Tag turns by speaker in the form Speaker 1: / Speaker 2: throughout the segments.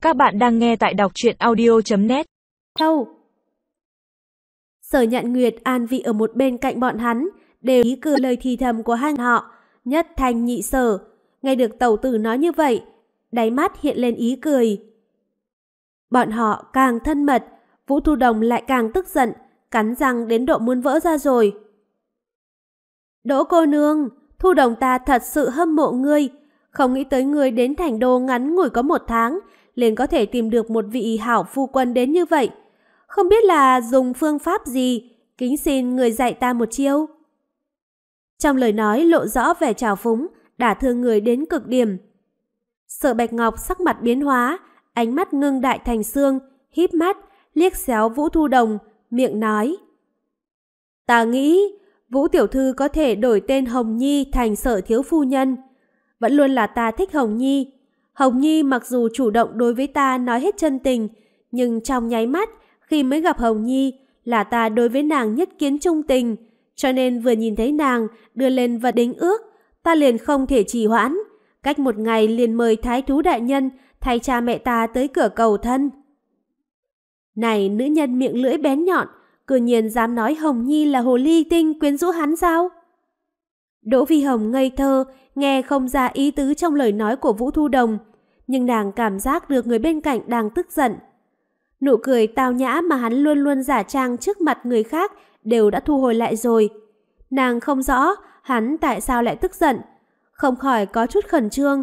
Speaker 1: Các bạn đang nghe tại đọc truyện audio.net.
Speaker 2: Đâu? Sở Nhạn Nguyệt an vị ở một bên cạnh bọn hắn, đều ý cử lời thì thầm của hai họ, nhất thanh nhị sở. Nghe được tẩu tử nói như vậy, đáy mắt hiện lên ý cười. Bọn họ càng thân mật, Vũ Thu Đồng lại càng tức giận, cắn răng đến độ muốn vỡ ra rồi. Đỗ cô nương, Thu Đồng ta thật sự hâm mộ ngươi, không nghĩ tới ngươi đến Thành Đô ngắn ngủi có 1 tháng, liền có thể tìm được một vị hảo phu quân đến như vậy. Không biết là dùng phương pháp gì, kính xin người dạy ta một chiêu. Trong lời nói lộ rõ vẻ trào phúng, đả thương người đến cực điểm. Sở Bạch Ngọc sắc mặt biến hóa, ánh mắt ngưng đại thành xương, híp mắt, liếc xéo Vũ Thu Đồng, miệng nói. Ta nghĩ Vũ tiểu thư có thể đổi tên Hồng Nhi thành Sở thiếu phu nhân. Vẫn luôn là ta thích Hồng Nhi. Hồng Nhi mặc dù chủ động đối với ta nói hết chân tình, nhưng trong nháy mắt khi mới gặp Hồng Nhi là ta đối với nàng nhất kiến trung tình, cho nên vừa nhìn thấy nàng đưa lên vật đính ước, ta liền không thể trì hoãn, cách 1 ngày liền mời thái thú đại nhân thay cha mẹ ta tới cửa cầu thân. Này nữ nhân miệng lưỡi bén nhọn, cư nhiên dám nói Hồng Nhi là hồ ly tinh quyến rũ hắn sao? Đỗ Vi Hồng ngây thơ, nghe không ra ý tứ trong lời nói của Vũ Thu Đồng, nhưng nàng cảm giác được người bên cạnh đang tức giận. Nụ cười tao nhã mà hắn luôn luôn giả trang trước mặt người khác đều đã thu hồi lại rồi. Nàng không rõ hắn tại sao lại tức giận, không khỏi có chút khẩn trương.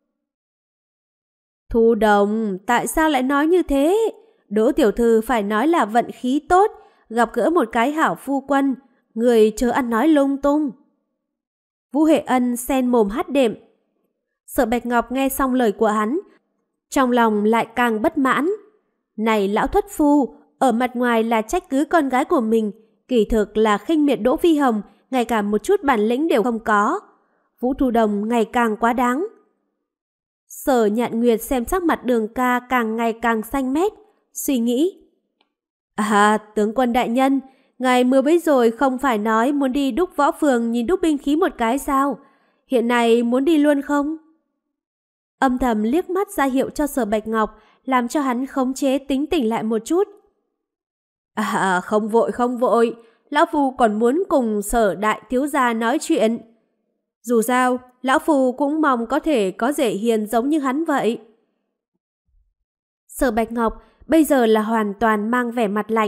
Speaker 2: Thu Đồng, tại sao lại nói như thế? Đỗ tiểu thư phải nói là vận khí tốt, gặp gỡ một cái hảo phu quân, người chớ ăn nói lung tung. Vũ Huệ Ân sen mồm hát đệm. Sở Bạch Ngọc nghe xong lời của hắn, trong lòng lại càng bất mãn. Này lão thất phu, ở mặt ngoài là trách cứ con gái của mình, kỳ thực là khinh miệt Đỗ Phi Hồng, ngay cả một chút bản lĩnh đều không có. Vũ Thu Đồng ngày càng quá đáng. Sở Nhạn Nguyệt xem sắc mặt Đường ca càng ngày càng xanh mét, suy nghĩ. À, tướng quân đại nhân, ngài mới bấy rồi không phải nói muốn đi đúc võ phường nhìn đúc binh khí một cái sao? Hiện nay muốn đi luôn không? Âm thầm liếc mắt ra hiệu cho Sở Bạch Ngọc, làm cho hắn khống chế tính tỉnh lại một chút. À, không vội, lão phu còn muốn cùng Sở đại thiếu gia nói chuyện. Dù sao, lão phu cũng mong có thể có rể hiền giống như hắn vậy. Sở Bạch Ngọc bây giờ là hoàn toàn mang vẻ mặt lạnh.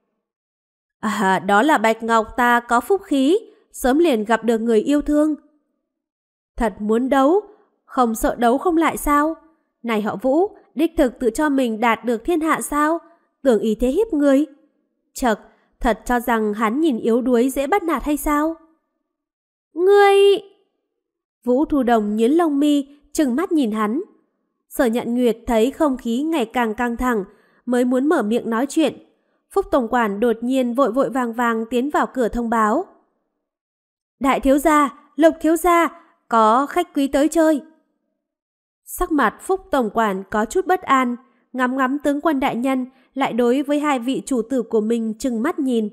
Speaker 2: À, đó là Bạch Ngọc ta có phúc khí, sớm liền gặp được người yêu thương. Thật muốn đấu, không sợ đấu không lại sao? Này họ Vũ, đích thực tự cho mình đạt được thiên hạ sao? Tưởng ý thế hiếp người. Chậc, thật cho rằng hắn nhìn yếu đuối dễ bắt nạt hay sao? Ngươi! Vũ Thu Đồng nhướng lông mi, trừng mắt nhìn hắn. Sở Nhạn Nguyệt thấy không khí ngày càng căng thẳng, mới muốn mở miệng nói chuyện. Phúc tổng quản đột nhiên vội vội vàng vàng tiến vào cửa thông báo. Đại thiếu gia, Lục thiếu gia, có khách quý tới chơi. Sắc mặt Phúc tổng quản có chút bất an, ngắm ngắm tướng quân đại nhân, lại đối với 2 vị chủ tử của mình trừng mắt nhìn.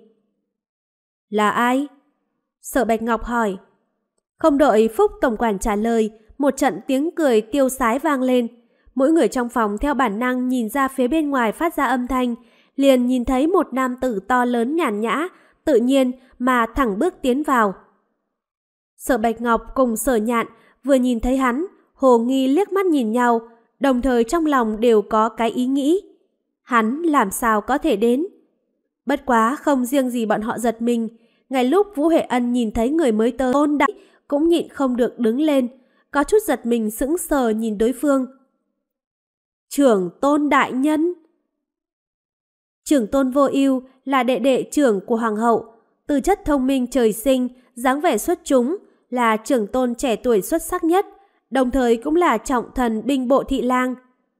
Speaker 2: Là ai? Sở Bạch Ngọc hỏi. Không đợi Phúc tổng quản trả lời, một trận tiếng cười tiêu sái vang lên. Mỗi người trong phòng theo bản năng nhìn ra phía bên ngoài phát ra âm thanh, liền nhìn thấy một nam tử to lớn nhàn nhã, tự nhiên mà thẳng bước tiến vào. Sở Bạch Ngọc cùng Sở Nhạn vừa nhìn thấy hắn, hồ nghi liếc mắt nhìn nhau, đồng thời trong lòng đều có cái ý nghĩ. Hắn làm sao có thể đến? Bất quá không riêng gì bọn họ giật mình, ngay lúc Vũ Huệ Ân nhìn thấy người mới tới Tôn Đại cũng nhịn không được đứng lên, có chút giật mình sững sờ nhìn đối phương. Trưởng Tôn đại nhân. Trưởng Tôn Vô Ưu là đệ đệ trưởng của hoàng hậu, tư chất thông minh trời sinh, dáng vẻ xuất chúng, là trưởng tôn trẻ tuổi xuất sắc nhất, đồng thời cũng là trọng thần binh bộ thị lang.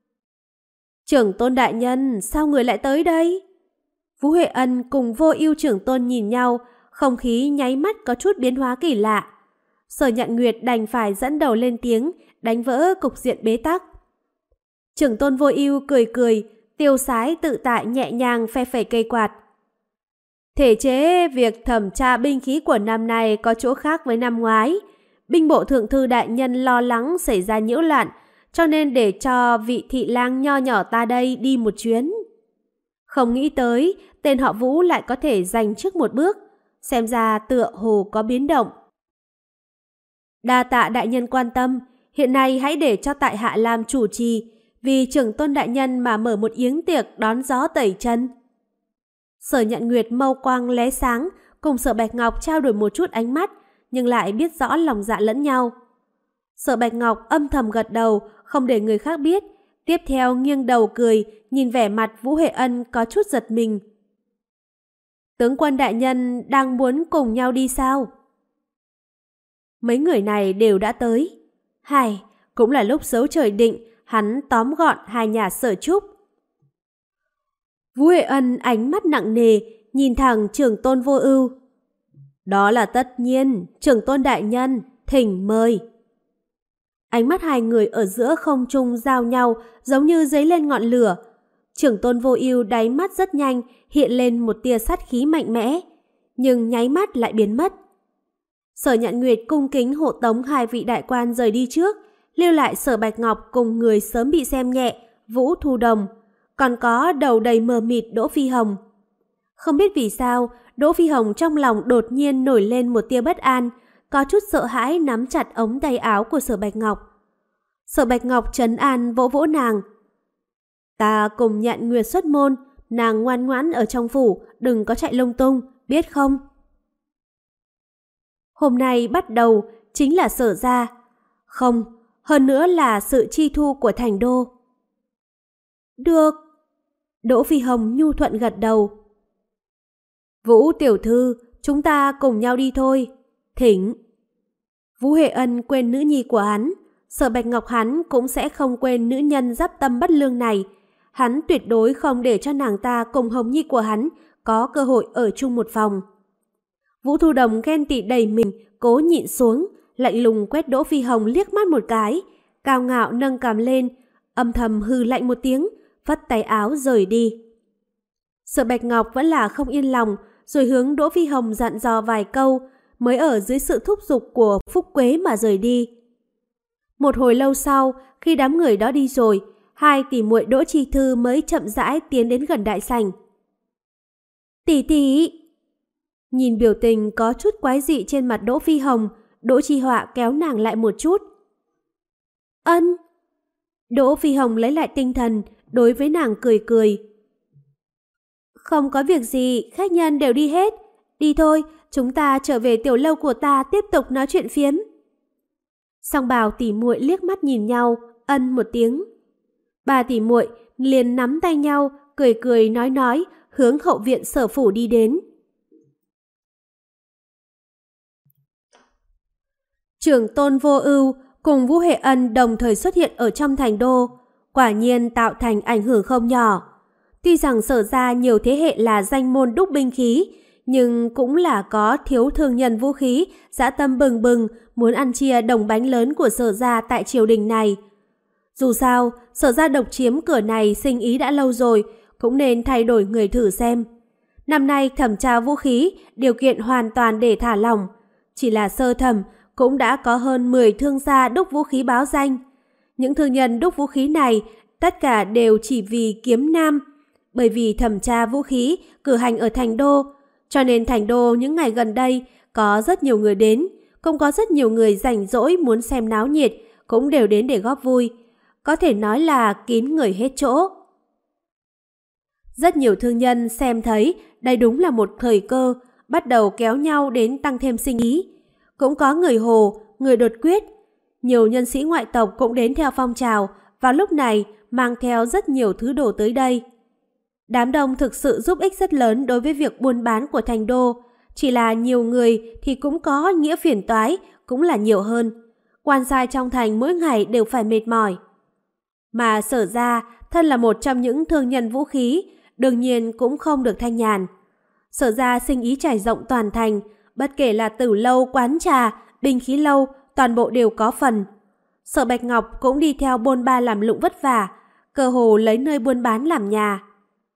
Speaker 2: Trưởng Tôn đại nhân, sao người lại tới đây? Vũ Huệ Ân cùng Vô Ưu trưởng tôn nhìn nhau, không khí nháy mắt có chút biến hóa kỳ lạ. Sở Nhạn Nguyệt đành phải dẫn đầu lên tiếng, đánh vỡ cục diện bế tắc. Trưởng tôn Vô Ưu cười cười, tiêu sái tự tại nhẹ nhàng phe phẩy cây quạt. Thể chế việc thẩm tra binh khí của năm nay có chỗ khác với năm ngoái. Binh bộ thượng thư đại nhân lo lắng xảy ra nhiễu loạn, cho nên để cho vị thị lang nho nhỏ ta đây đi một chuyến. Không nghĩ tới, tên họ Vũ lại có thể giành trước một bước, xem ra tựa hồ có biến động. Đa tạ đại nhân quan tâm, hiện nay hãy để cho tại hạ làm chủ trì, vì trưởng tôn đại nhân mà mở một yến tiệc đón gió tẩy chân. Sở Nhận Nguyệt mâu quang lóe sáng, cùng Sở Bạch Ngọc trao đổi một chút ánh mắt, nhưng lại biết rõ lòng dạ lẫn nhau. Sở Bạch Ngọc âm thầm gật đầu, không để người khác biết, tiếp theo nghiêng đầu cười, nhìn vẻ mặt Vũ Huệ Ân có chút giật mình. Tướng quân đại nhân đang muốn cùng nhau đi sao? Mấy người này đều đã tới. Hài, cũng là lúc xấu trời định, hắn tóm gọn hai nhà Sở Trúc. Vũ Huệ Ân ánh mắt nặng nề, nhìn thẳng Trưởng tôn Vô Ưu. Đó là tất nhiên, Trưởng tôn đại nhân, thỉnh mời. Ánh mắt hai người ở giữa không trung giao nhau, giống như dấy lên ngọn lửa. Trưởng tôn Vô Ưu đáy mắt rất nhanh hiện lên một tia sát khí mạnh mẽ, nhưng nháy mắt lại biến mất. Sở Nhận Nguyệt cung kính hộ tống hai vị đại quan rời đi trước, lưu lại Sở Bạch Ngọc cùng người sớm bị xem nhẹ, Vũ Thu Đồng, còn có đầu đầy mờ mịt Đỗ Phi Hồng. Không biết vì sao, Đỗ Phi Hồng trong lòng đột nhiên nổi lên một tia bất an, có chút sợ hãi nắm chặt ống tay áo của Sở Bạch Ngọc. Sở Bạch Ngọc trấn an vỗ vỗ nàng. Ta cùng Nhận Nguyệt xuất môn, nàng ngoan ngoãn ở trong phủ, đừng có chạy lung tung, biết không? Hôm nay bắt đầu chính là Sở gia. Không, hơn nữa là sự chi thu của thành đô. Được. Đỗ Phi Hồng nhu thuận gật đầu. Vũ tiểu thư, chúng ta cùng nhau đi thôi. Thỉnh. Vũ Huệ Ân quên nữ nhi của hắn, Sở Bạch Ngọc hắn cũng sẽ không quên nữ nhân giáp tâm bất lương này. Hắn tuyệt đối không để cho nàng ta cùng Hồng Nhi của hắn có cơ hội ở chung một phòng. Vũ Thu Đồng ghen tị đầy mình, cố nhịn xuống, lạnh lùng quét Đỗ Phi Hồng liếc mắt một cái, cao ngạo nâng cằm lên, âm thầm hừ lạnh một tiếng, vắt tay áo rời đi. Sở Bạch Ngọc vẫn là không yên lòng, rồi hướng Đỗ Phi Hồng dặn dò vài câu, mới ở dưới sự thúc giục của Phúc Quế mà rời đi. Một hồi lâu sau, khi đám người đó đi rồi, hai tỷ muội Đỗ Chi Thư mới chậm rãi tiến đến gần đại sảnh. Tỷ tỷ! Nhìn biểu tình có chút quái dị trên mặt Đỗ Phi Hồng, Đỗ Chi Họa kéo nàng lại một chút. Ân! Đỗ Phi Hồng lấy lại tinh thần, đối với nàng cười cười. Không có việc gì, khách nhân đều đi hết. Đi thôi, chúng ta trở về tiểu lâu của ta tiếp tục nói chuyện phiếm. Song Bào tỷ muội liếc mắt nhìn nhau, ân một tiếng. Ba tỷ muội liền nắm tay nhau, cười cười nói, hướng hậu viện Sở phủ đi đến. Trưởng tôn Vô Ưu cùng Vũ Huệ Ân đồng thời xuất hiện ở trong thành đô, quả nhiên tạo thành ảnh hưởng không nhỏ. Tuy rằng Sở gia nhiều thế hệ là danh môn đúc binh khí, nhưng cũng là có thiếu thương nhân vũ khí, dã tâm bừng bừng, muốn ăn chia đồng bánh lớn của Sở gia tại triều đình này. Dù sao, Sở gia độc chiếm cửa này sinh ý đã lâu rồi, cũng nên thay đổi người thử xem. Năm nay thẩm tra vũ khí, điều kiện hoàn toàn để thả lỏng. Chỉ là sơ thẩm, cũng đã có hơn 10 thương gia đúc vũ khí báo danh. Những thương nhân đúc vũ khí này, tất cả đều chỉ vì kiếm nam. Bởi vì thẩm tra vũ khí, cử hành ở thành đô, cho nên thành đô những ngày gần đây có rất nhiều người đến, cũng có rất nhiều người rảnh rỗi muốn xem náo nhiệt, cũng đều đến để góp vui. Có thể nói là kín người hết chỗ. Rất nhiều thương nhân xem thấy đây đúng là một thời cơ, bắt đầu kéo nhau đến tăng thêm sinh ý. Cũng có người hồ, người đột quyết. Nhiều nhân sĩ ngoại tộc cũng đến theo phong trào, vào lúc này mang theo rất nhiều thứ đồ tới đây. Đám đông thực sự giúp ích rất lớn đối với việc buôn bán của thành đô. Chỉ là nhiều người thì cũng có nghĩa phiền toái, cũng là nhiều hơn. Quan sai trong thành mỗi ngày đều phải mệt mỏi. Mà Sở gia, thân là một trong những thương nhân vũ khí, đương nhiên cũng không được thanh nhàn. Sở gia sinh ý trải rộng toàn thành, bất kể là tử lâu, quán trà, binh khí lâu, toàn bộ đều có phần. Sở Bạch Ngọc cũng đi theo bôn ba làm lụng vất vả, cơ hồ lấy nơi buôn bán làm nhà.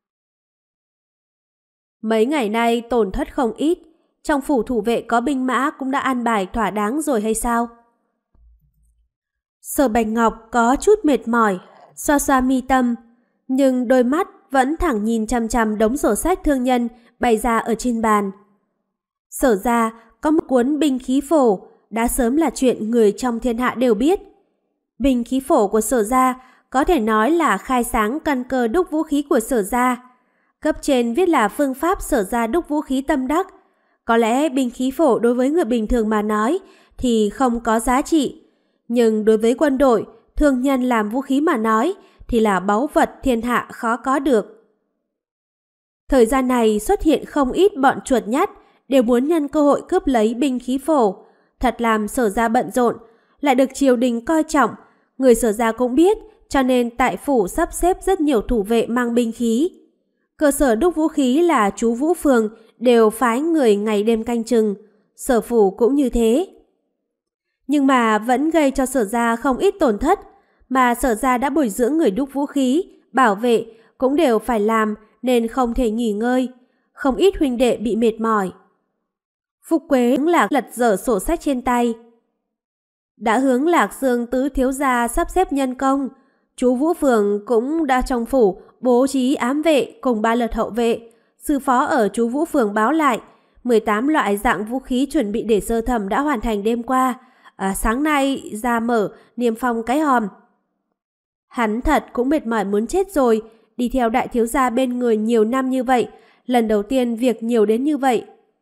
Speaker 2: Mấy ngày nay tổn thất không ít, trong phủ thủ vệ có binh mã cũng đã an bài thỏa đáng rồi hay sao? Sở Bạch Ngọc có chút mệt mỏi, xoa xoa mi tâm, nhưng đôi mắt vẫn thẳng nhìn chằm chằm đống sổ sách thương nhân bày ra ở trên bàn. Sở ra có một cuốn binh khí phổ, đã sớm là chuyện người trong thiên hạ đều biết. Binh khí phổ của Sở ra có thể nói là khai sáng căn cơ đúc vũ khí của Sở ra. Cấp trên viết là phương pháp Sở ra đúc vũ khí tâm đắc. Có lẽ binh khí phổ đối với người bình thường mà nói thì không có giá trị, nhưng đối với quân đội, thương nhân làm vũ khí mà nói thì là báu vật thiên hạ khó có được. Thời gian này xuất hiện không ít bọn chuột nhắt đều muốn nhân cơ hội cướp lấy binh khí phổ, thật làm Sở ra bận rộn, lại được triều đình coi trọng. Người Sở ra cũng biết, cho nên tại phủ sắp xếp rất nhiều thủ vệ mang binh khí. Cơ sở đúc vũ khí là chú Vũ Phường đều phái người ngày đêm canh chừng, Sở phủ cũng như thế. Nhưng mà vẫn gây cho Sở ra không ít tổn thất, mà Sở ra đã bồi dưỡng người đúc vũ khí, bảo vệ cũng đều phải làm nên không thể nghỉ ngơi. Không ít huynh đệ bị mệt mỏi. Phúc Quế là lật dở sổ sách trên tay. Đã hướng Lạc Dương tứ thiếu gia sắp xếp nhân công, chú Vũ Phường cũng đã trong phủ bố trí ám vệ cùng 3 lượt hậu vệ. Sư phó ở chú Vũ Phường báo lại 18 loại dạng vũ khí chuẩn bị để sơ thẩm đã hoàn thành đêm qua. Sáng nay ra mở niêm phong cái hòm. Hắn thật cũng mệt mỏi muốn chết rồi, đi theo đại thiếu gia bên người nhiều năm như vậy, lần đầu tiên việc nhiều đến như vậy.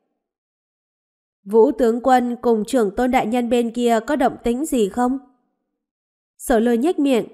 Speaker 2: Vũ tướng quân cùng trưởng tôn đại nhân bên kia có động tĩnh gì không? Sở Lôi nhếch miệng.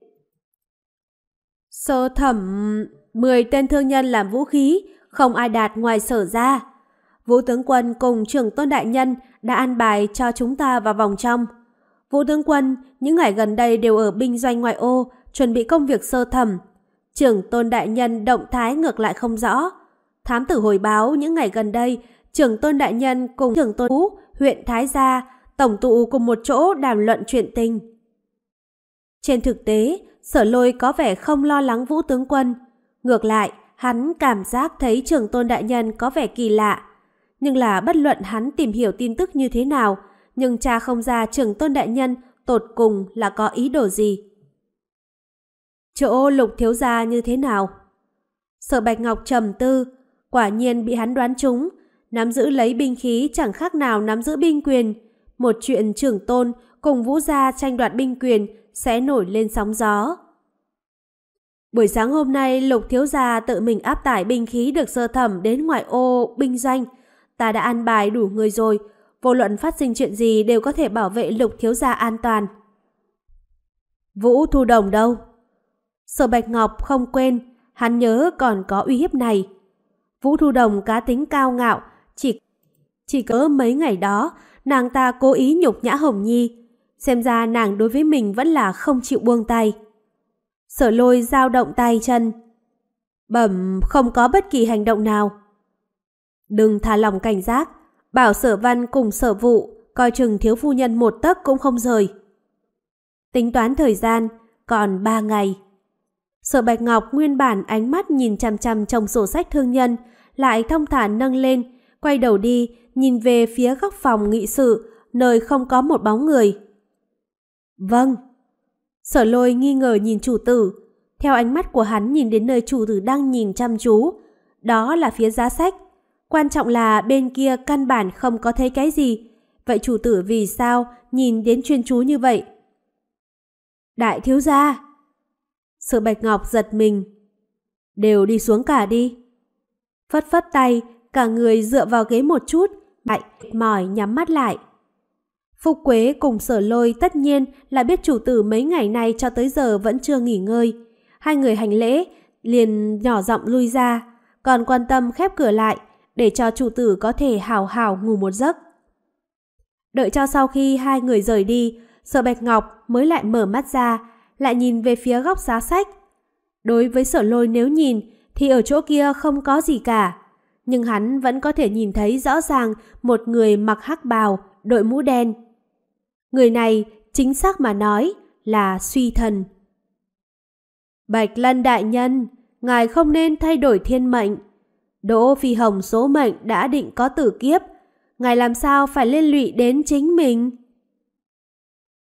Speaker 2: Sơ thẩm 10 tên thương nhân làm vũ khí, không ai đạt ngoài Sở ra. Vũ tướng quân cùng trưởng tôn đại nhân đã an bài cho chúng ta vào vòng trong. Vũ tướng quân những ngày gần đây đều ở binh doanh ngoại ô, chuẩn bị công việc sơ thẩm. Trưởng tôn đại nhân động thái ngược lại không rõ. Thám tử hồi báo những ngày gần đây, trưởng tôn đại nhân cùng trưởng tôn Vũ, huyện Thái Gia tổng tụ cùng một chỗ đàm luận chuyện tình. Trên thực tế, Sở Lôi có vẻ không lo lắng Vũ tướng quân. Ngược lại, hắn cảm giác thấy trưởng tôn đại nhân có vẻ kỳ lạ. Nhưng là bất luận hắn tìm hiểu tin tức như thế nào, nhưng tra không ra trưởng tôn đại nhân tột cùng là có ý đồ gì. Chỗ Lục thiếu gia như thế nào? Sở Bạch Ngọc trầm tư, quả nhiên bị hắn đoán trúng. Nắm giữ lấy binh khí chẳng khác nào nắm giữ binh quyền. Một chuyện trưởng tôn cùng Vũ gia tranh đoạt binh quyền sẽ nổi lên sóng gió. Buổi sáng hôm nay Lục thiếu gia tự mình áp tải binh khí được sơ thẩm đến ngoại ô binh doanh. Ta đã an bài đủ người rồi, vô luận phát sinh chuyện gì đều có thể bảo vệ Lục thiếu gia an toàn. Vũ Thu Đồng đâu? Sở Bạch Ngọc không quên, hắn nhớ còn có uy hiếp này. Vũ Thu Đồng cá tính cao ngạo, chỉ cỡ mấy ngày đó, nàng ta cố ý nhục nhã Hồng Nhi. Xem ra nàng đối với mình vẫn là không chịu buông tay. Sở Lôi dao động tay chân. Bẩm không có bất kỳ hành động nào. Đừng thả lỏng cảnh giác, bảo Sở Văn cùng Sở Vụ coi chừng thiếu phu nhân một tấc cũng không rời. Tính toán thời gian, còn 3 ngày. Sở Bạch Ngọc nguyên bản ánh mắt nhìn chằm chằm trong sổ sách thương nhân, lại thong thả nâng lên, quay đầu đi, nhìn về phía góc phòng nghị sự, nơi không có một bóng người. Vâng. Sở Lôi nghi ngờ nhìn chủ tử, theo ánh mắt của hắn nhìn đến nơi chủ tử đang nhìn chăm chú, đó là phía giá sách. Quan trọng là bên kia căn bản không có thấy cái gì, vậy chủ tử vì sao nhìn đến chuyên chú như vậy? Đại thiếu gia. Sở Bạch Ngọc giật mình. Đều đi xuống cả đi. Phất phất tay, cả người dựa vào ghế một chút, mệt mỏi nhắm mắt lại. Phúc Quế cùng Sở Lôi tất nhiên là biết chủ tử mấy ngày nay cho tới giờ vẫn chưa nghỉ ngơi. Hai người hành lễ, liền nhỏ giọng lui ra, còn quan tâm khép cửa lại để cho chủ tử có thể hào hào ngủ một giấc. Đợi cho sau khi hai người rời đi, Sở Bạch Ngọc mới lại mở mắt ra, lại nhìn về phía góc giá sách. Đối với Sở Lôi nếu nhìn thì ở chỗ kia không có gì cả, nhưng hắn vẫn có thể nhìn thấy rõ ràng một người mặc hắc bào, đội mũ đen. Người này chính xác mà nói là Suy Thần. Bạch Lân đại nhân, ngài không nên thay đổi thiên mệnh. Đỗ Phi Hồng số mệnh đã định có tử kiếp, ngài làm sao phải liên lụy đến chính mình?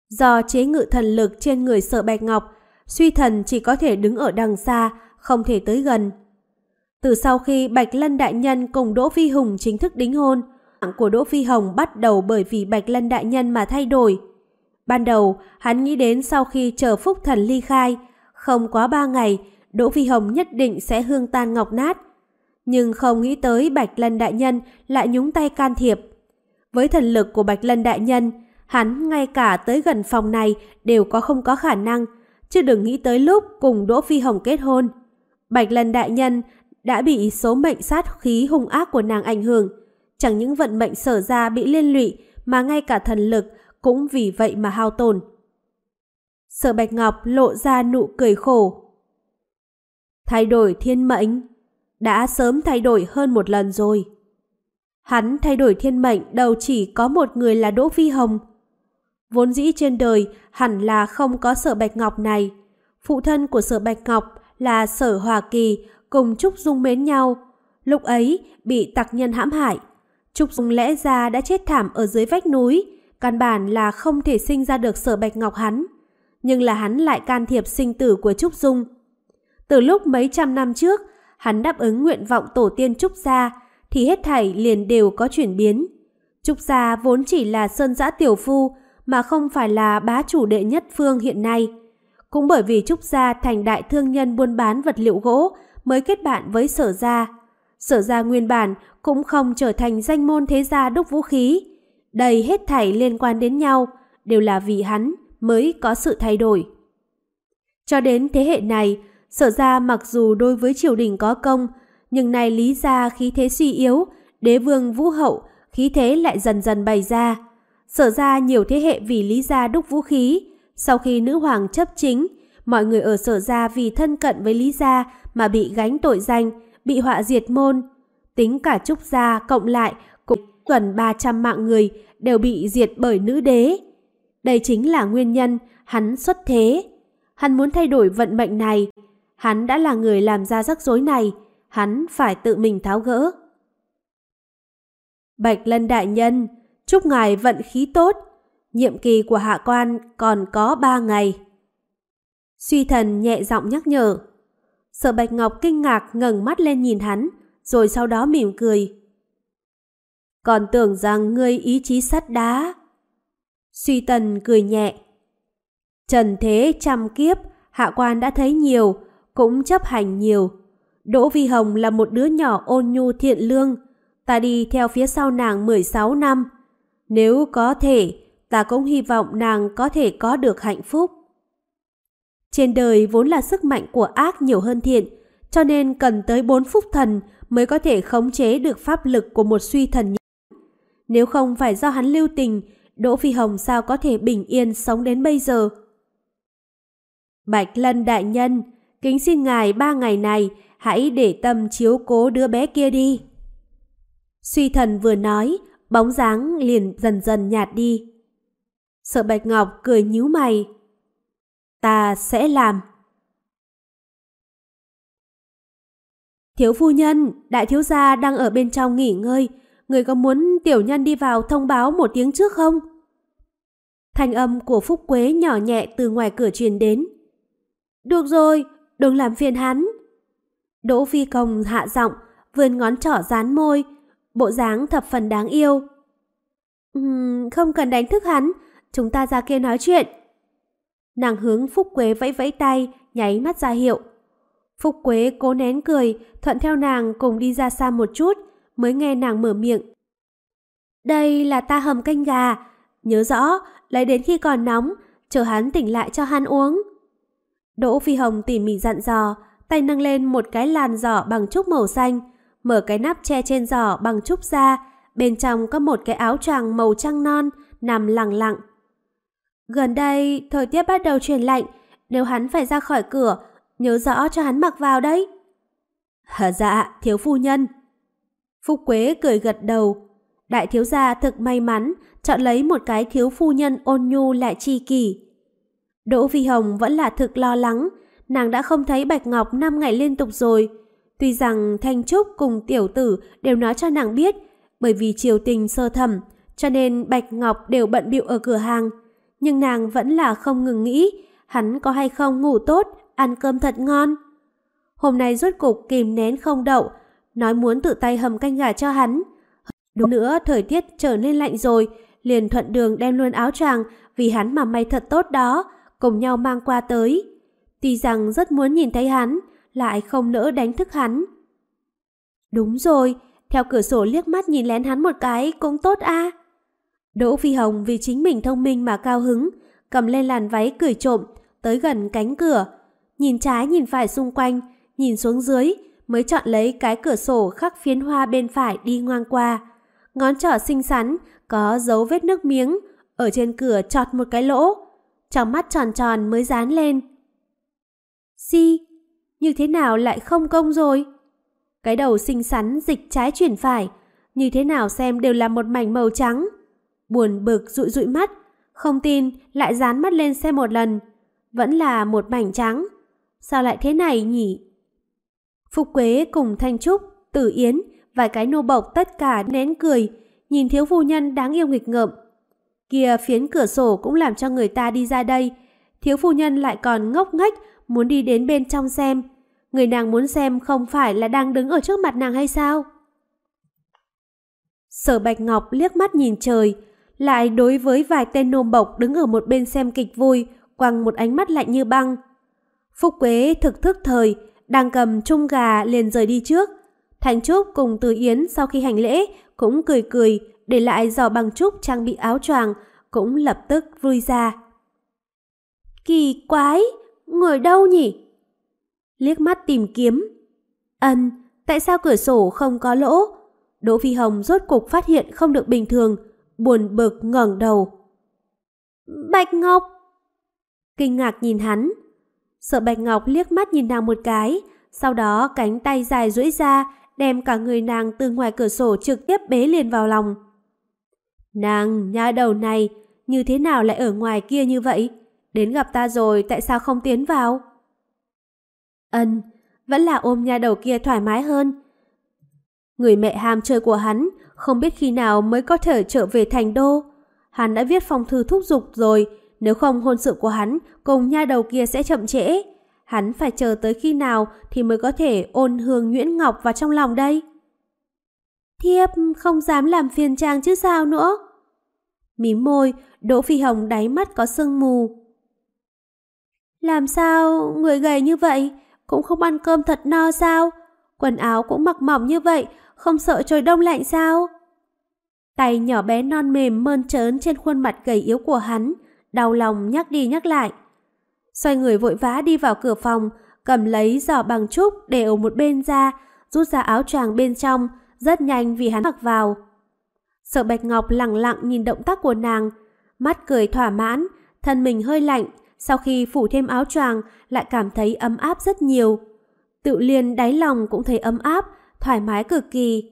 Speaker 2: Do chế ngự thần lực trên người Sở Bạch Ngọc, Suy Thần chỉ có thể đứng ở đằng xa, không thể tới gần. Từ sau khi Bạch Lân Đại Nhân cùng Đỗ Phi Hùng chính thức đính hôn, mạng của Đỗ Phi Hồng bắt đầu bởi vì Bạch Lân Đại Nhân mà thay đổi. Ban đầu, hắn nghĩ đến sau khi chờ Phúc Thần ly khai, không quá 3 ngày, Đỗ Phi Hồng nhất định sẽ hương tan ngọc nát. Nhưng không nghĩ tới Bạch Lân Đại Nhân lại nhúng tay can thiệp. Với thần lực của Bạch Lân Đại Nhân, hắn ngay cả tới gần phòng này đều không có khả năng, chứ đừng nghĩ tới lúc cùng Đỗ Phi Hồng kết hôn. Bạch Lân Đại Nhân đã bị số mệnh sát khí hung ác của nàng ảnh hưởng. Chẳng những vận mệnh Sở ra bị liên lụy, mà ngay cả thần lực cũng vì vậy mà hao tổn. Sở Bạch Ngọc lộ ra nụ cười khổ. Thay đổi thiên mệnh đã sớm thay đổi hơn một lần rồi. Hắn thay đổi thiên mệnh đâu chỉ có một người là Đỗ Phi Hồng. Vốn dĩ trên đời hẳn là không có Sở Bạch Ngọc này. Phụ thân của Sở Bạch Ngọc là Sở Hòa Kỳ cùng Trúc Dung mến nhau. Lúc ấy bị tặc nhân hãm hại. Trúc Dung lẽ ra đã chết thảm ở dưới vách núi, căn bản là không thể sinh ra được Sở Bạch Ngọc hắn. Nhưng là hắn lại can thiệp sinh tử của Trúc Dung. Từ lúc mấy trăm năm trước, hắn đáp ứng nguyện vọng tổ tiên Trúc gia, thì hết thảy liền đều có chuyển biến. Trúc gia vốn chỉ là sơn dã tiểu phu, mà không phải là bá chủ đệ nhất phương hiện nay. Cũng bởi vì Trúc gia thành đại thương nhân buôn bán vật liệu gỗ mới kết bạn với Sở gia. Sở gia nguyên bản cũng không trở thành danh môn thế gia đúc vũ khí. Đây hết thảy liên quan đến nhau, đều là vì hắn mới có sự thay đổi. Cho đến thế hệ này, Sở gia mặc dù đối với triều đình có công, nhưng nay Lý gia khí thế suy yếu, đế vương Vũ Hậu khí thế lại dần dần bày ra. Sở gia nhiều thế hệ vì Lý gia đúc vũ khí, sau khi nữ hoàng chấp chính, mọi người ở Sở gia vì thân cận với Lý gia mà bị gánh tội danh, bị họa diệt môn. Tính cả Trúc gia cộng lại cũng gần 300 mạng người đều bị diệt bởi nữ đế. Đây chính là nguyên nhân hắn xuất thế. Hắn muốn thay đổi vận mệnh này. Hắn đã là người làm ra rắc rối này, hắn phải tự mình tháo gỡ. Bạch Lân Đại Nhân, chúc ngài vận khí tốt. Nhiệm kỳ của hạ quan còn có 3 ngày. Suy Thần nhẹ giọng nhắc nhở. Sở Bạch Ngọc kinh ngạc ngẩng mắt lên nhìn hắn, rồi sau đó mỉm cười. Còn tưởng rằng ngươi ý chí sắt đá. Suy Tần cười nhẹ. Trần thế trăm kiếp, hạ quan đã thấy nhiều, cũng chấp hành nhiều. Đỗ Vi Hồng là một đứa nhỏ ôn nhu thiện lương, ta đi theo phía sau nàng 16 năm. Nếu có thể, ta cũng hy vọng nàng có thể có được hạnh phúc. Trên đời vốn là sức mạnh của ác nhiều hơn thiện, cho nên cần tới 4 phúc thần mới có thể khống chế được pháp lực của một suy thần. Nếu không phải do hắn lưu tình, Đỗ Phi Hồng sao có thể bình yên sống đến bây giờ? Bạch Lân Đại Nhân, kính xin ngài 3 ngày này hãy để tâm chiếu cố đứa bé kia đi. Suy Thần vừa nói, bóng dáng liền dần dần nhạt đi. Sở Bạch Ngọc cười nhíu mày. Ta sẽ làm. Thiếu phu nhân, đại thiếu gia đang ở bên trong nghỉ ngơi. Người có muốn tiểu nhân đi vào thông báo một tiếng trước không? Thanh âm của Phúc Quế nhỏ nhẹ từ ngoài cửa truyền đến. Được rồi, đừng làm phiền hắn. Đỗ Phi Công hạ giọng, vươn ngón trỏ dán môi, bộ dáng thập phần đáng yêu. Không cần đánh thức hắn, chúng ta ra kia nói chuyện. Nàng hướng Phúc Quế vẫy vẫy tay, nháy mắt ra hiệu. Phúc Quế cố nén cười, thuận theo nàng cùng đi ra xa một chút, mới nghe nàng mở miệng. Đây là ta hầm canh gà, nhớ rõ, lấy đến khi còn nóng, chờ hắn tỉnh lại cho hắn uống. Đỗ Phi Hồng tỉ mỉ dặn dò, tay nâng lên một cái làn giỏ bằng trúc màu xanh, mở cái nắp che trên giỏ bằng trúc ra, bên trong có một cái áo choàng màu trắng non nằm lẳng lặng. Gần đây thời tiết bắt đầu chuyển lạnh, nếu hắn phải ra khỏi cửa, nhớ rõ cho hắn mặc vào đấy. Dạ, thiếu phu nhân. Phúc Quế cười gật đầu. Đại thiếu gia thực may mắn chọn lấy một cái thiếu phu nhân ôn nhu lại tri kỷ. Đỗ Phi Hồng vẫn là thực lo lắng, nàng đã không thấy Bạch Ngọc 5 ngày liên tục rồi. Tuy rằng Thanh Trúc cùng tiểu tử đều nói cho nàng biết, bởi vì triều tình sơ thẩm, cho nên Bạch Ngọc đều bận bịu ở cửa hàng. nhưng nàng vẫn là không ngừng nghĩ hắn có hay không ngủ tốt, ăn cơm thật ngon. Hôm nay rốt cục kìm nén không đậu, nói muốn tự tay hầm canh gà cho hắn. Đúng nữa, thời tiết trở nên lạnh rồi, liền thuận đường đem luôn áo choàng vì hắn mà may thật tốt đó, cùng nhau mang qua tới. Tuy rằng rất muốn nhìn thấy hắn, lại không nỡ đánh thức hắn. Đúng rồi, theo cửa sổ liếc mắt nhìn lén hắn một cái cũng tốt a. Đỗ Phi Hồng vì chính mình thông minh mà cao hứng, cầm lên làn váy cười trộm, tới gần cánh cửa, nhìn trái nhìn phải xung quanh, nhìn xuống dưới, mới chọn lấy cái cửa sổ khắc phiến hoa bên phải đi ngang qua. Ngón trỏ xinh xắn, có dấu vết nước miếng, ở trên cửa chọt một cái lỗ, trong mắt tròn tròn mới dán lên. Như thế nào lại không công rồi? Cái đầu xinh xắn dịch trái chuyển phải, như thế nào xem đều là một mảnh màu trắng. Buồn bực dụi dụi mắt, không tin lại dán mắt lên xem một lần, vẫn là một mảnh trắng. Sao lại thế này nhỉ? Phúc Quế cùng Thanh Trúc, Tử Yến, vài cái nô bộc tất cả nén cười, nhìn thiếu phu nhân đáng yêu nghịch ngợm. Kia phiến cửa sổ cũng làm cho người ta đi ra đây, thiếu phu nhân lại còn ngốc nghếch muốn đi đến bên trong xem. Người nàng muốn xem không phải là đang đứng ở trước mặt nàng hay sao? Sở Bạch Ngọc liếc mắt nhìn trời, lại đối với vài tên nô bộc đứng ở một bên xem kịch vui, quăng một ánh mắt lạnh như băng. Phúc Quế thực thức thời, đang cầm chung gà liền rời đi trước. Thanh Trúc cùng Từ Yến sau khi hành lễ cũng cười cười, để lại giỏ bằng trúc trang bị áo choàng, cũng lập tức vui ra. Kỳ quái, người đâu nhỉ? Liếc mắt tìm kiếm. Tại sao cửa sổ không có lỗ? Đỗ Phi Hồng rốt cục phát hiện không được bình thường, buồn bực ngẩng đầu. Bạch Ngọc! Kinh ngạc nhìn hắn. Sở Bạch Ngọc liếc mắt nhìn nàng một cái, sau đó cánh tay dài duỗi ra, đem cả người nàng từ ngoài cửa sổ trực tiếp bế liền vào lòng. Nàng, nha đầu này, như thế nào lại ở ngoài kia như vậy? Đến gặp ta rồi, tại sao không tiến vào? Vẫn là ôm nha đầu kia thoải mái hơn. Người mẹ ham chơi của hắn, không biết khi nào mới có thể trở về thành đô. Hắn đã viết phong thư thúc giục rồi, nếu không hôn sự của hắn cùng nha đầu kia sẽ chậm trễ. Hắn phải chờ tới khi nào thì mới có thể ôn hương nhuyễn ngọc vào trong lòng đây? Thiếp không dám làm phiền chàng chứ sao nữa. Mím môi, Đỗ Phi Hồng đáy mắt có sương mù. Làm sao người gầy như vậy, cũng không ăn cơm thật no sao? Quần áo cũng mặc mỏng như vậy, không sợ trời đông lạnh sao? Tay nhỏ bé non mềm mơn trớn trên khuôn mặt gầy yếu của hắn, đau lòng nhắc đi nhắc lại. Xoay người vội vã đi vào cửa phòng, cầm lấy giỏ bằng trúc để ở một bên ra, rút ra áo choàng bên trong, rất nhanh vì hắn mặc vào. Sở Bạch Ngọc lẳng lặng nhìn động tác của nàng, mắt cười thỏa mãn, thân mình hơi lạnh, sau khi phủ thêm áo choàng lại cảm thấy ấm áp rất nhiều. Tự liền đáy lòng cũng thấy ấm áp, thoải mái cực kỳ.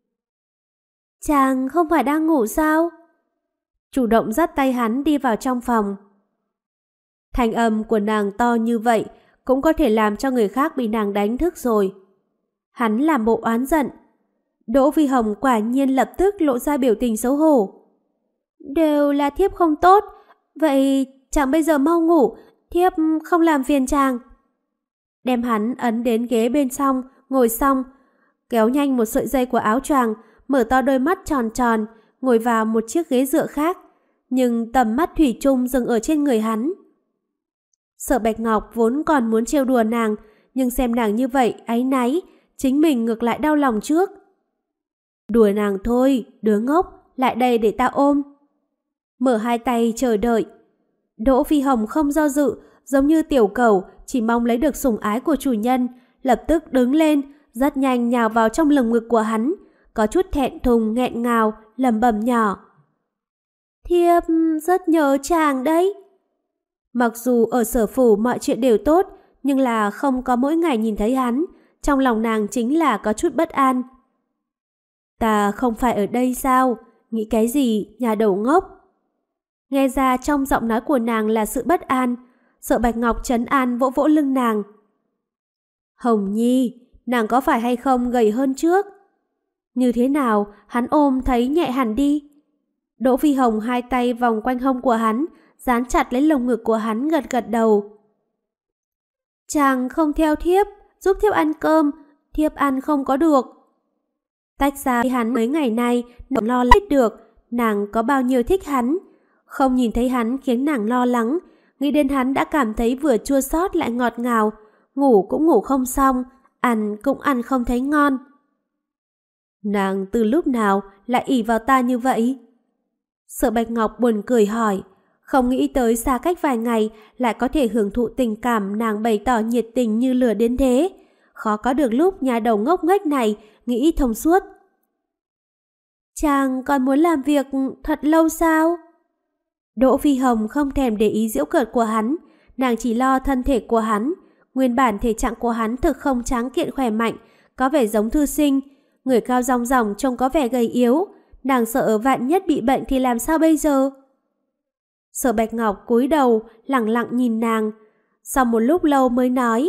Speaker 2: Chàng không phải đang ngủ sao? Chủ động dắt tay hắn đi vào trong phòng. Thanh âm của nàng to như vậy cũng có thể làm cho người khác bị nàng đánh thức rồi. Hắn làm bộ oán giận. Đỗ Phi Hồng quả nhiên lập tức lộ ra biểu tình xấu hổ. Đều là thiếp không tốt, vậy chàng bây giờ mau ngủ, thiếp không làm phiền chàng. Đem hắn ấn đến ghế bên trong, ngồi xong, kéo nhanh một sợi dây của áo choàng, mở to đôi mắt tròn tròn, ngồi vào một chiếc ghế dựa khác, nhưng tầm mắt thủy chung dừng ở trên người hắn. Sở Bạch Ngọc vốn còn muốn trêu đùa nàng, nhưng xem nàng như vậy áy náy, chính mình ngược lại đau lòng trước. Đùa nàng thôi, đứa ngốc, lại đây để ta ôm. Mở hai tay chờ đợi. Đỗ Phi Hồng không do dự, giống như tiểu cẩu chỉ mong lấy được sủng ái của chủ nhân, lập tức đứng lên, rất nhanh nhào vào trong lồng ngực của hắn, có chút thẹn thùng nghẹn ngào, lẩm bẩm nhỏ. Thiếp rất nhớ chàng đấy. Mặc dù ở Sở phủ mọi chuyện đều tốt, nhưng là không có mỗi ngày nhìn thấy hắn, trong lòng nàng chính là có chút bất an. Ta không phải ở đây sao? Nghĩ cái gì, nhà đầu ngốc? Nghe ra trong giọng nói của nàng là sự bất an, Sở Bạch Ngọc trấn an vỗ vỗ lưng nàng. Hồng Nhi, nàng có phải hay không gầy hơn trước? Như thế nào, hắn ôm thấy nhẹ hẳn đi. Đỗ Phi Hồng hai tay vòng quanh hông của hắn, dán chặt lấy lồng ngực của hắn, gật gật đầu. Chàng không theo thiếp, giúp thiếp ăn cơm, thiếp ăn không có được. Tách ra với hắn mấy ngày nay, nàng lo lắng được nàng có bao nhiêu thích hắn. Không nhìn thấy hắn khiến nàng lo lắng, nghĩ đến hắn đã cảm thấy vừa chua xót lại ngọt ngào, ngủ cũng ngủ không xong, ăn cũng ăn không thấy ngon. Nàng từ lúc nào lại ỷ vào ta như vậy? Sở Bạch Ngọc buồn cười hỏi, không nghĩ tới xa cách vài ngày lại có thể hưởng thụ tình cảm nàng bày tỏ nhiệt tình như lửa đến thế. Khó có được lúc nhà đầu ngốc nghếch này nghĩ thông suốt. Chàng còn muốn làm việc thật lâu sao? Đỗ Phi Hồng không thèm để ý giễu cợt của hắn, nàng chỉ lo thân thể của hắn. Nguyên bản thể trạng của hắn thực không tráng kiện khỏe mạnh, có vẻ giống thư sinh, người cao ròng ròng trông có vẻ gầy yếu. Nàng sợ vạn nhất bị bệnh thì làm sao bây giờ? Sở Bạch Ngọc cúi đầu lặng lặng nhìn nàng, sau một lúc lâu mới nói: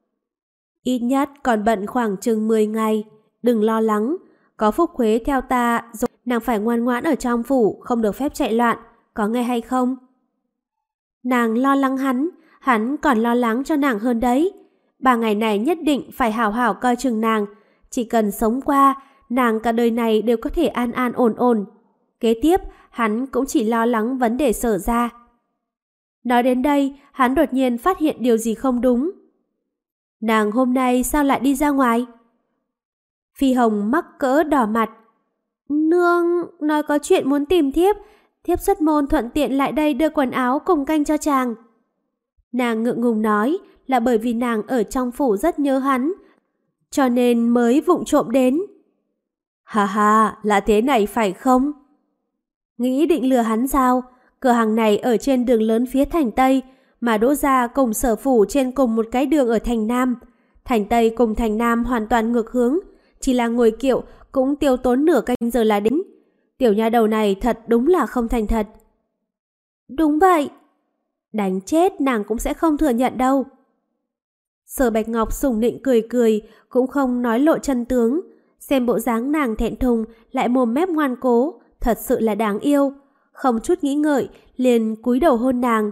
Speaker 2: Ít nhất còn bận khoảng chừng 10 ngày, đừng lo lắng, có Phúc Khuế theo ta rồi, nàng phải ngoan ngoãn ở trong phủ, không được phép chạy loạn, có nghe hay không? Nàng lo lắng hắn còn lo lắng cho nàng hơn đấy. 3 ngày này nhất định phải hảo hảo coi chừng nàng, chỉ cần sống qua, nàng cả đời này đều có thể an an ổn ổn. Kế tiếp, hắn cũng chỉ lo lắng vấn đề Sở ra. Nói đến đây, hắn đột nhiên phát hiện điều gì không đúng. Nàng hôm nay sao lại đi ra ngoài? Phi Hồng mắc cỡ đỏ mặt. Nương nói có chuyện muốn tìm thiếp, thiếp xuất môn thuận tiện lại đây đưa quần áo cùng canh cho chàng. Nàng ngượng ngùng nói là bởi vì nàng ở trong phủ rất nhớ hắn, cho nên mới vụng trộm đến. Hà hà, là thế này phải không? Nghĩ định lừa hắn sao? Cửa hàng này ở trên đường lớn phía thành Tây, mà Đỗ gia cùng Sở phủ trên cùng một cái đường ở thành Nam. Thành Tây cùng thành Nam hoàn toàn ngược hướng, chỉ là ngồi kiệu cũng tiêu tốn nửa canh giờ là đến. Tiểu nha đầu này thật đúng là không thành thật. Đúng vậy. Đánh chết nàng cũng sẽ không thừa nhận đâu. Sở Bạch Ngọc sủng nịnh cười cười, cũng không nói lộ chân tướng. Xem bộ dáng nàng thẹn thùng lại mồm mép ngoan cố, thật sự là đáng yêu. Không chút nghĩ ngợi, liền cúi đầu hôn nàng.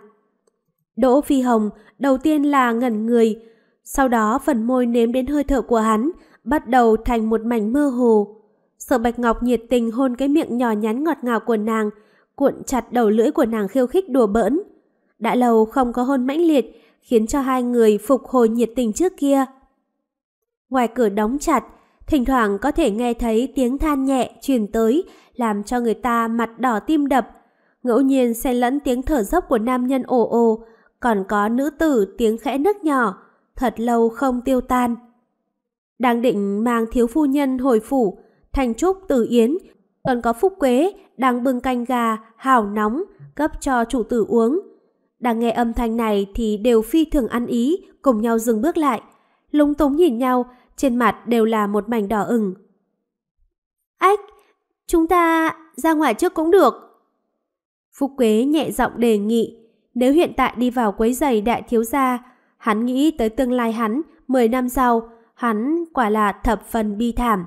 Speaker 2: Đỗ Phi Hồng đầu tiên là ngẩn người, sau đó phần môi nếm đến hơi thở của hắn, bắt đầu thành một mảnh mơ hồ. Sở Bạch Ngọc nhiệt tình hôn cái miệng nhỏ nhắn ngọt ngào của nàng, cuộn chặt đầu lưỡi của nàng khiêu khích đùa bỡn. Đã lâu không có hôn mãnh liệt, khiến cho hai người phục hồi nhiệt tình trước kia. Ngoài cửa đóng chặt, thỉnh thoảng có thể nghe thấy tiếng than nhẹ truyền tới, làm cho người ta mặt đỏ tim đập. Ngẫu nhiên xen lẫn tiếng thở dốc của nam nhân ồ ồ, còn có nữ tử tiếng khẽ nấc nhỏ, thật lâu không tiêu tan. Đang định mang thiếu phu nhân hồi phủ, Thành Trúc, Tử Yến, còn có Phúc Quế đang bưng canh gà hào nóng cấp cho chủ tử uống. Đang nghe âm thanh này thì đều phi thường ăn ý, cùng nhau dừng bước lại, lúng túng nhìn nhau, trên mặt đều là một mảnh đỏ ửng. Ách, chúng ta ra ngoài trước cũng được. Phúc Quế nhẹ giọng đề nghị, nếu hiện tại đi vào quấy rầy đại thiếu gia, hắn nghĩ tới tương lai hắn 10 năm sau, hắn quả là thập phần bi thảm.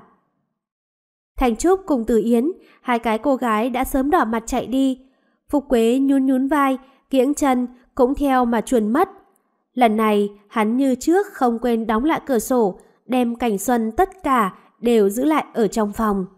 Speaker 2: Thành Trúc cùng Từ Yến, hai cái cô gái đã sớm đỏ mặt chạy đi. Phúc Quế nhún nhún vai, kiễng chân cũng theo mà chuồn mất. Lần này hắn như trước không quên đóng lại cửa sổ, đem cảnh xuân tất cả đều giữ lại ở trong phòng.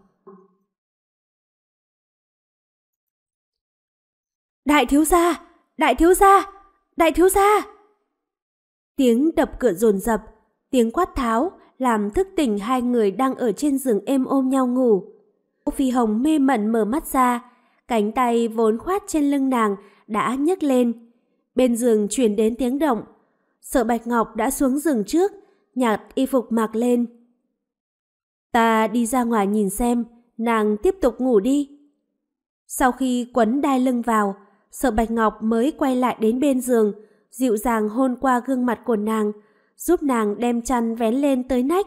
Speaker 2: Đại thiếu gia! Đại thiếu gia! Đại thiếu gia! Tiếng đập cửa dồn dập, tiếng quát tháo làm thức tỉnh hai người đang ở trên giường êm ôm nhau ngủ. Phi Hồng mê mẩn mở mắt ra, cánh tay vốn khoát trên lưng nàng đã nhấc lên. Bên giường truyền đến tiếng động. Sở Bạch Ngọc đã xuống giường trước, nhặt y phục mặc lên. Ta đi ra ngoài nhìn xem, nàng tiếp tục ngủ đi. Sau khi quấn đai lưng vào, Sở Bạch Ngọc mới quay lại đến bên giường, dịu dàng hôn qua gương mặt của nàng, giúp nàng đem chăn vén lên tới nách.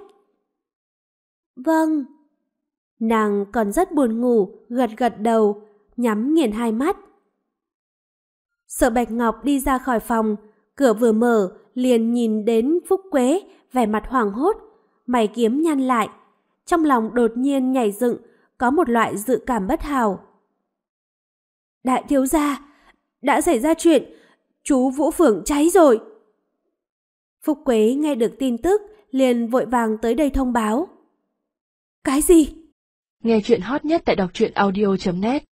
Speaker 2: Vâng. Nàng còn rất buồn ngủ, gật gật đầu, nhắm nghiền hai mắt. Sở Bạch Ngọc đi ra khỏi phòng, cửa vừa mở, liền nhìn đến Phúc Quế, vẻ mặt hoảng hốt, mày kiếm nhăn lại. Trong lòng đột nhiên nhảy dựng, có một loại dự cảm bất hảo. Đại thiếu gia, đã xảy ra chuyện, chú Vũ Phường cháy rồi. Phúc Quế nghe được tin tức, liền vội vàng tới đây thông báo. Cái gì?
Speaker 1: Nghe chuyện hot nhất tại đọc truyện audio.net